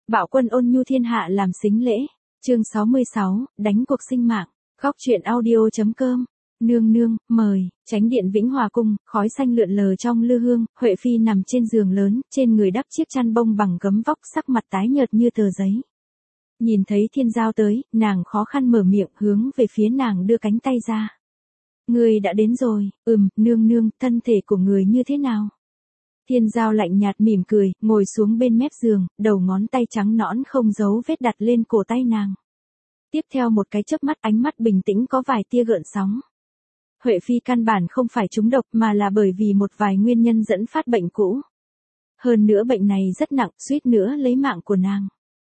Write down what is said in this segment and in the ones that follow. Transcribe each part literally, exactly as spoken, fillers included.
Bạo quân ôn nhu thiên hạ làm sính lễ. Chương sáu mươi sáu, đánh cuộc sinh mạng. Góc truyện audio.com. Nương nương, mời. Chánh điện Vĩnh Hòa cung, khói xanh lượn lờ trong lư hương, Huệ Phi nằm trên giường lớn, trên người đắp chiếc chăn bông bằng gấm vóc, sắc mặt tái nhợt như tờ giấy. Nhìn thấy Thiên Giao tới, nàng khó khăn mở miệng, hướng về phía nàng đưa cánh tay ra. Người đã đến rồi. Ừm, nương nương, thân thể của người như thế nào? Thiên Giao lạnh nhạt mỉm cười, ngồi xuống bên mép giường, đầu ngón tay trắng nõn không giấu vết đặt lên cổ tay nàng. Tiếp theo một cái chớp mắt, ánh mắt bình tĩnh có vài tia gợn sóng. Huệ Phi căn bản không phải trúng độc mà là bởi vì một vài nguyên nhân dẫn phát bệnh cũ. Hơn nữa bệnh này rất nặng, suýt nữa lấy mạng của nàng.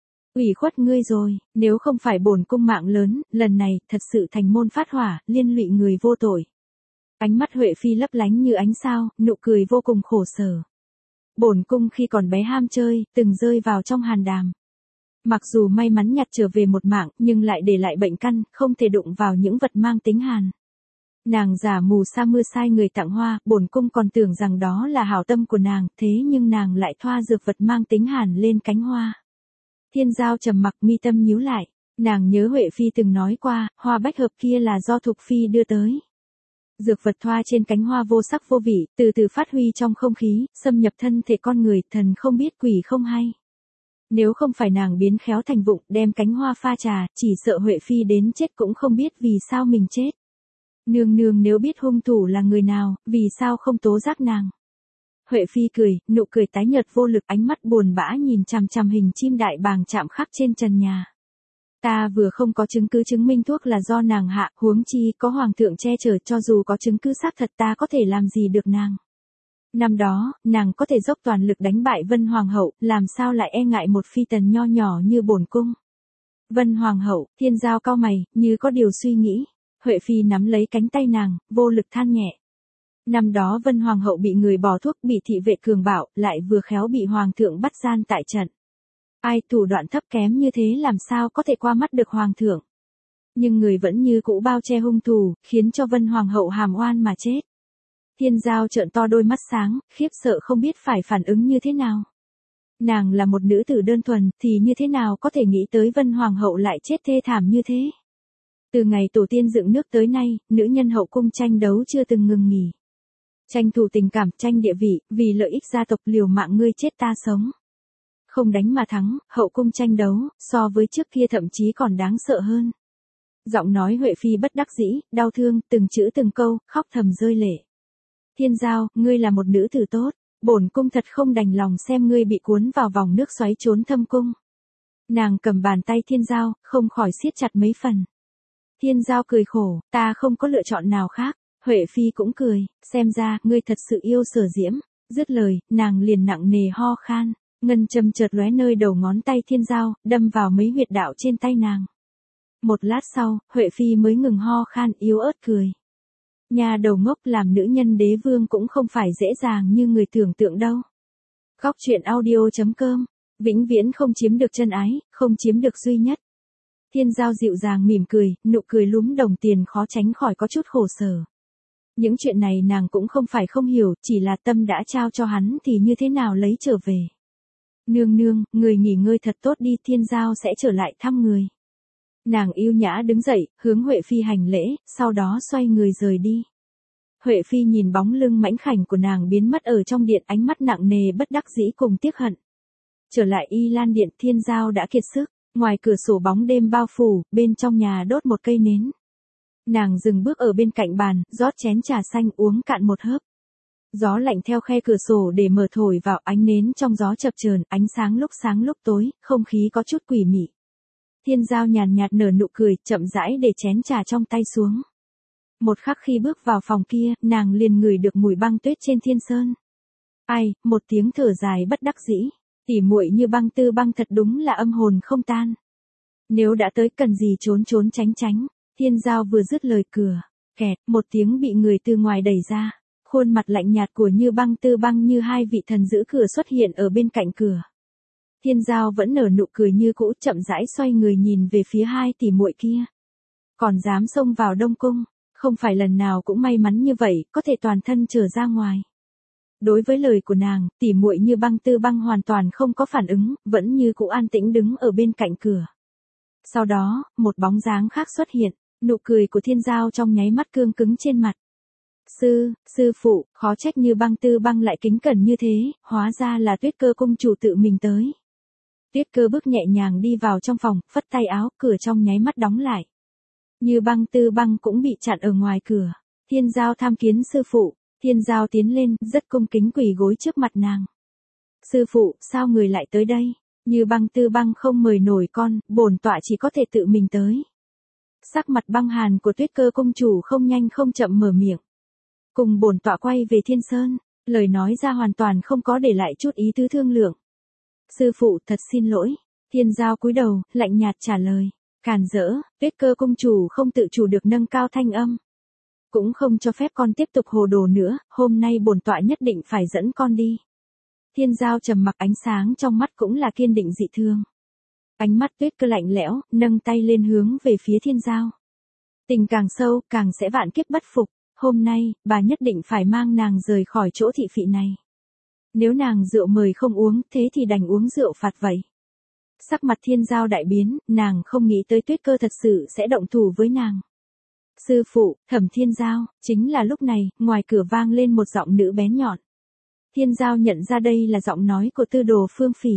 Ủy khuất ngươi rồi, nếu không phải bổn cung mạng lớn, lần này thật sự thành môn phát hỏa, liên lụy người vô tội. Ánh mắt Huệ Phi lấp lánh như ánh sao, nụ cười vô cùng khổ sở. Bổn cung khi còn bé ham chơi, từng rơi vào trong hàn đàm. Mặc dù may mắn nhặt trở về một mạng, nhưng lại để lại bệnh căn, không thể đụng vào những vật mang tính hàn. Nàng giả mù sa mưa sai người tặng hoa, bổn cung còn tưởng rằng đó là hảo tâm của nàng, thế nhưng nàng lại thoa dược vật mang tính hàn lên cánh hoa. Thiên Giao trầm mặc, mi tâm nhíu lại, nàng nhớ Huệ Phi từng nói qua, hoa bách hợp kia là do Thục Phi đưa tới. Dược vật thoa trên cánh hoa vô sắc vô vị, từ từ phát huy trong không khí, xâm nhập thân thể con người, thần không biết quỷ không hay. Nếu không phải nàng biến khéo thành vụng, đem cánh hoa pha trà, chỉ sợ Huệ Phi đến chết cũng không biết vì sao mình chết. Nương nương nếu biết hung thủ là người nào, vì sao không tố giác nàng? Huệ Phi cười, nụ cười tái nhợt vô lực, ánh mắt buồn bã nhìn chằm chằm hình chim đại bàng chạm khắc trên trần nhà. Ta vừa không có chứng cứ chứng minh thuốc là do nàng hạ, huống chi có hoàng thượng che chở, cho dù có chứng cứ xác thật ta có thể làm gì được nàng. Năm đó, nàng có thể dốc toàn lực đánh bại Vân Hoàng hậu, làm sao lại e ngại một phi tần nho nhỏ như bổn cung. Vân Hoàng hậu, Thiên Giao cau mày, như có điều suy nghĩ. Huệ Phi nắm lấy cánh tay nàng, vô lực than nhẹ. Năm đó Vân Hoàng hậu bị người bỏ thuốc, bị thị vệ cường bạo, lại vừa khéo bị Hoàng thượng bắt gian tại trận. Ai thủ đoạn thấp kém như thế làm sao có thể qua mắt được Hoàng thượng. Nhưng người vẫn như cũ bao che hung thủ, khiến cho Vân Hoàng hậu hàm oan mà chết. Thiên Giao trợn to đôi mắt sáng, khiếp sợ không biết phải phản ứng như thế nào. Nàng là một nữ tử đơn thuần, thì như thế nào có thể nghĩ tới Vân Hoàng hậu lại chết thê thảm như thế. Từ ngày tổ tiên dựng nước tới nay, nữ nhân hậu cung tranh đấu chưa từng ngừng nghỉ. Tranh thủ tình cảm, tranh địa vị, vì lợi ích gia tộc liều mạng ngươi chết ta sống. Không đánh mà thắng, hậu cung tranh đấu, so với trước kia thậm chí còn đáng sợ hơn. Giọng nói Huệ Phi bất đắc dĩ, đau thương, từng chữ từng câu, khóc thầm rơi lệ. Thiên Giao, ngươi là một nữ tử tốt, bổn cung thật không đành lòng xem ngươi bị cuốn vào vòng nước xoáy trốn thâm cung. Nàng cầm bàn tay Thiên Giao, không khỏi siết chặt mấy phần. Thiên Giao cười khổ, ta không có lựa chọn nào khác. Huệ Phi cũng cười, xem ra, ngươi thật sự yêu Sở Diễm. Dứt lời, nàng liền nặng nề ho khan, ngân châm chợt lóe nơi đầu ngón tay Thiên Giao, đâm vào mấy huyệt đạo trên tay nàng. Một lát sau, Huệ Phi mới ngừng ho khan, yếu ớt cười. Nhà đầu ngốc, làm nữ nhân đế vương cũng không phải dễ dàng như người tưởng tượng đâu. Góc truyện audio.com, vĩnh viễn không chiếm được chân ái, không chiếm được duy nhất. Thiên Giao dịu dàng mỉm cười, nụ cười lúm đồng tiền khó tránh khỏi có chút khổ sở. Những chuyện này nàng cũng không phải không hiểu, chỉ là tâm đã trao cho hắn thì như thế nào lấy trở về. Nương nương, người nghỉ ngơi thật tốt đi, Thiên Giao sẽ trở lại thăm người. Nàng yêu nhã đứng dậy, hướng Huệ Phi hành lễ, sau đó xoay người rời đi. Huệ Phi nhìn bóng lưng mãnh khảnh của nàng biến mất ở trong điện, ánh mắt nặng nề bất đắc dĩ cùng tiếc hận. Trở lại Y Lan điện, Thiên Giao đã kiệt sức, ngoài cửa sổ bóng đêm bao phủ, bên trong nhà đốt một cây nến. Nàng dừng bước ở bên cạnh bàn, rót chén trà xanh uống cạn một hớp. Gió lạnh theo khe cửa sổ để mở thổi vào, ánh nến trong gió chập chờn, ánh sáng lúc sáng lúc tối, không khí có chút quỷ mị. Thiên Giao nhàn nhạt nở nụ cười, chậm rãi để chén trà trong tay xuống. Một khắc khi bước vào phòng kia, nàng liền ngửi được mùi băng tuyết trên thiên sơn. Ai, một tiếng thở dài bất đắc dĩ, tỉ muội như băng tư băng thật đúng là âm hồn không tan. Nếu đã tới cần gì trốn trốn tránh tránh. Thiên Giao vừa dứt lời, cửa kẹt, một tiếng bị người từ ngoài đẩy ra. Khuôn mặt lạnh nhạt của Như Băng Tư Băng như hai vị thần giữ cửa xuất hiện ở bên cạnh cửa. Thiên Giao vẫn nở nụ cười như cũ, chậm rãi xoay người nhìn về phía hai tỷ muội kia. Còn dám xông vào Đông cung, không phải lần nào cũng may mắn như vậy, có thể toàn thân trở ra ngoài. Đối với lời của nàng, tỉ muội Như Băng Tư Băng hoàn toàn không có phản ứng, vẫn như cũ an tĩnh đứng ở bên cạnh cửa. Sau đó, một bóng dáng khác xuất hiện, nụ cười của Thiên Giao trong nháy mắt cương cứng trên mặt. Sư, sư phụ, khó trách Như Băng Tư Băng lại kính cẩn như thế, hóa ra là Tuyết Cơ công chủ tự mình tới. Tuyết Cơ bước nhẹ nhàng đi vào trong phòng, phất tay áo, cửa trong nháy mắt đóng lại. Như Băng Tư Băng cũng bị chặn ở ngoài cửa. Thiên Giao tham kiến sư phụ. Thiên Giao tiến lên, rất cung kính quỳ gối trước mặt nàng. Sư phụ, sao người lại tới đây? Như Băng Tư Băng không mời nổi con, bổn tọa chỉ có thể tự mình tới. Sắc mặt băng hàn của Tuyết Cơ công chủ không nhanh không chậm mở miệng. Cùng bổn tọa quay về Thiên Sơn, lời nói ra hoàn toàn không có để lại chút ý tứ thương lượng. Sư phụ, thật xin lỗi. Thiên Giao cúi đầu, lạnh nhạt trả lời. Càn rỡ, Tuyết Cơ công chủ không tự chủ được nâng cao thanh âm. Cũng không cho phép con tiếp tục hồ đồ nữa, hôm nay bổn tọa nhất định phải dẫn con đi. Thiên Giao trầm mặc, ánh sáng trong mắt cũng là kiên định dị thương. Ánh mắt Tuyết Cơ lạnh lẽo, nâng tay lên hướng về phía Thiên Giao. Tình càng sâu, càng sẽ vạn kiếp bất phục, hôm nay, bà nhất định phải mang nàng rời khỏi chỗ thị phị này. Nếu nàng rượu mời không uống, thế thì đành uống rượu phạt vậy. Sắc mặt Thiên Giao đại biến, nàng không nghĩ tới Tuyết Cơ thật sự sẽ động thủ với nàng. Sư phụ, Thẩm Thiên Giao, chính là lúc này, ngoài cửa vang lên một giọng nữ bén nhọn. Thiên Giao nhận ra đây là giọng nói của Tư Đồ Phương Phỉ.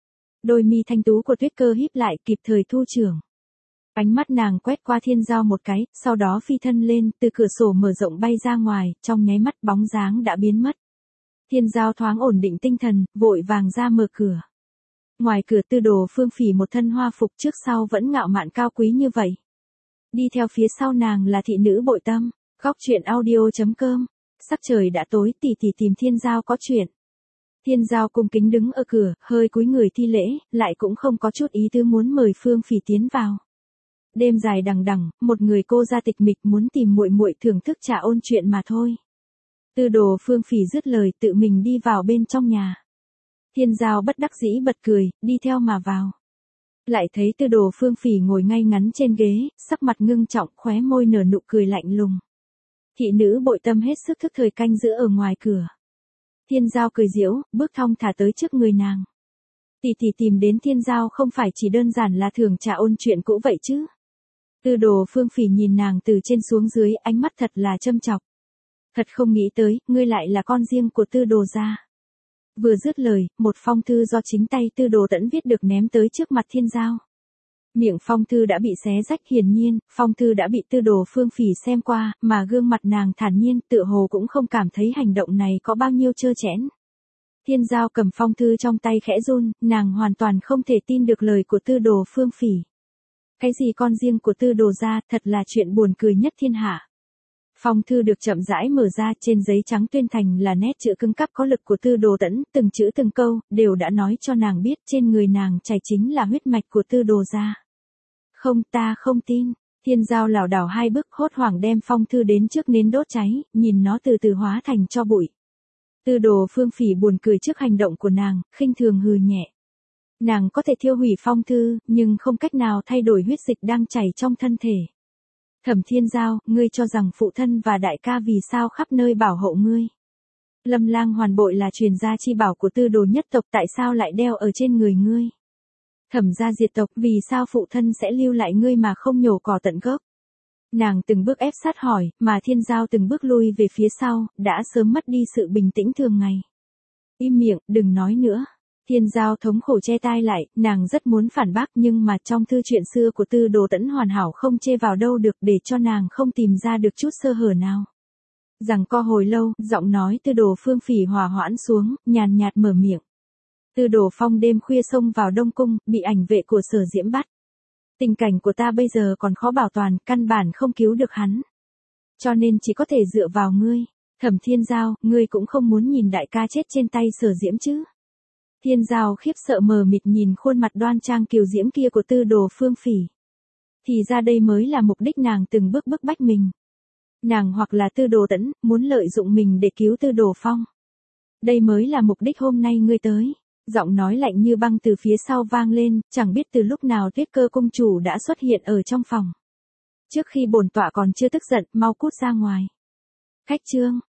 Đôi mi thanh tú của Tuyết Cơ híp lại, kịp thời thu trưởng. Ánh mắt nàng quét qua Thiên Giao một cái, sau đó phi thân lên, từ cửa sổ mở rộng bay ra ngoài, trong nháy mắt bóng dáng đã biến mất. Thiên Giao thoáng ổn định tinh thần, vội vàng ra mở cửa. Ngoài cửa Tư Đồ Phương Phỉ một thân hoa phục trước sau vẫn ngạo mạn cao quý như vậy. Đi theo phía sau nàng là thị nữ Bội Tâm. Góc truyện audio chấm com. Sắc trời đã tối, tỷ tỷ tìm Thiên Giao có chuyện. Thiên Giao cung kính đứng ở cửa, hơi cúi người thi lễ, lại cũng không có chút ý tứ muốn mời Phương Phỉ tiến vào. Đêm dài đằng đẵng, một người cô ra tịch mịch muốn tìm muội muội thưởng thức trà ôn chuyện mà thôi. Tư Đồ Phương Phỉ dứt lời, tự mình đi vào bên trong nhà. Thiên Giao bất đắc dĩ bật cười, đi theo mà vào. Lại thấy Tư Đồ Phương Phỉ ngồi ngay ngắn trên ghế, sắc mặt ngưng trọng, khóe môi nở nụ cười lạnh lùng. Thị nữ Bội Tâm hết sức thức thời canh giữ ở ngoài cửa. Thiên Giao cười giễu, bước thong thả tới trước người nàng. Tỷ tỷ tìm đến Thiên Giao không phải chỉ đơn giản là thưởng trà ôn chuyện cũ vậy chứ? Tư Đồ Phương Phỉ nhìn nàng từ trên xuống dưới, ánh mắt thật là châm chọc. Thật không nghĩ tới, ngươi lại là con riêng của Tư Đồ gia. Vừa dứt lời, một phong thư do chính tay Tư Đồ Tẫn viết được ném tới trước mặt Thiên Giao. Miệng phong thư đã bị xé rách, hiển nhiên, phong thư đã bị Tư Đồ Phương Phỉ xem qua, mà gương mặt nàng thản nhiên, tựa hồ cũng không cảm thấy hành động này có bao nhiêu trơ trẽn. Thiên Giao cầm phong thư trong tay khẽ run, nàng hoàn toàn không thể tin được lời của Tư Đồ Phương Phỉ. Cái gì con riêng của Tư Đồ gia, thật là chuyện buồn cười nhất thiên hạ. Phong thư được chậm rãi mở ra, trên giấy trắng tuyên thành là nét chữ cứng cáp có lực của Tư Đồ Tẫn, từng chữ từng câu, đều đã nói cho nàng biết trên người nàng chảy chính là huyết mạch của Tư Đồ gia. Không, ta không tin. Thiên Giao lảo đảo hai bước, hốt hoảng đem phong thư đến trước nến đốt cháy, nhìn nó từ từ hóa thành tro bụi. Tư Đồ Phương Phỉ buồn cười trước hành động của nàng, khinh thường hừ nhẹ. Nàng có thể thiêu hủy phong thư, nhưng không cách nào thay đổi huyết dịch đang chảy trong thân thể. Thẩm Thiên Giao, ngươi cho rằng phụ thân và đại ca vì sao khắp nơi bảo hộ ngươi? Lâm Lang Hoàn Bội là truyền gia chi bảo của Tư Đồ nhất tộc, tại sao lại đeo ở trên người ngươi? Thẩm gia diệt tộc, vì sao phụ thân sẽ lưu lại ngươi mà không nhổ cỏ tận gốc? Nàng từng bước ép sát hỏi, mà Thiên Giao từng bước lui về phía sau, đã sớm mất đi sự bình tĩnh thường ngày. Im miệng, đừng nói nữa. Thiên Giao thống khổ che tai lại, nàng rất muốn phản bác nhưng mà trong thư chuyện xưa của Tư Đồ Tẫn hoàn hảo không chê vào đâu được, để cho nàng không tìm ra được chút sơ hở nào. Rằng co hồi lâu, giọng nói Tư Đồ Phương Phỉ hòa hoãn xuống, nhàn nhạt mở miệng. Tư Đồ Phong đêm khuya xông vào Đông Cung, bị ảnh vệ của Sở Diễm bắt. Tình cảnh của ta bây giờ còn khó bảo toàn, căn bản không cứu được hắn. Cho nên chỉ có thể dựa vào ngươi. Thẩm Thiên Giao, ngươi cũng không muốn nhìn đại ca chết trên tay Sở Diễm chứ? Thiên Giao khiếp sợ mờ mịt nhìn khuôn mặt đoan trang kiều diễm kia của Tư Đồ Phương Phỉ. Thì ra đây mới là mục đích nàng từng bước bức bách mình. Nàng hoặc là Tư Đồ Tẫn, muốn lợi dụng mình để cứu Tư Đồ Phong. Đây mới là mục đích hôm nay ngươi tới. Giọng nói lạnh như băng từ phía sau vang lên, chẳng biết từ lúc nào Tuyết Cơ công chủ đã xuất hiện ở trong phòng. Trước khi bổn tọa còn chưa tức giận, mau cút ra ngoài. Khách trương,